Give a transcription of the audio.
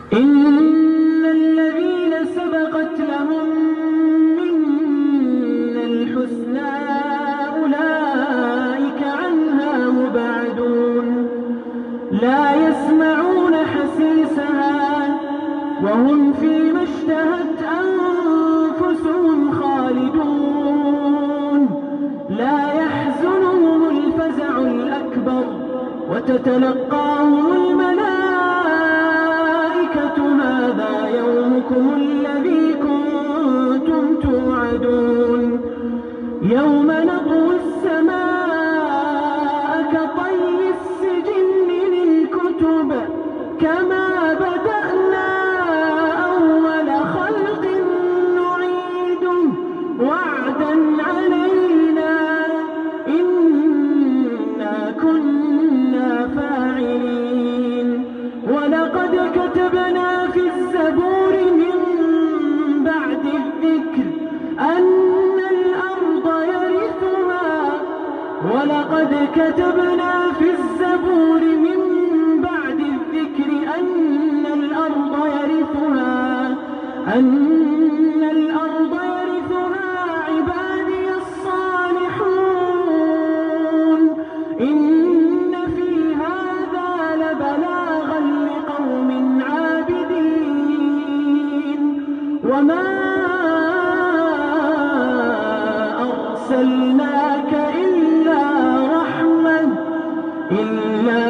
إن الذين سبقت لهم منا الحسنى أولئك عنها مبعدون لا يسمعون حسيسها وهم فيما اشتهت أنفسهم خالدون لا يحزنهم الفزع الأكبر وتتلقاهم الملائكة هذا يومكم الذي كنتم توعدون يوم نطوي السماء كطي السجل للكتب كما بدأنا أول خلق نعيده وعدا علينا إنا كنا فاعلين ولقد كتبنا في الزبور من بعد الذكر أن الأرض يرثها ولقد كتبنا في الزبور من بعد الذكر أن الأرض يرثها عبادي الصالحون إن في هذا لبلاغا لقوم عابدين وما أرسلناك إلا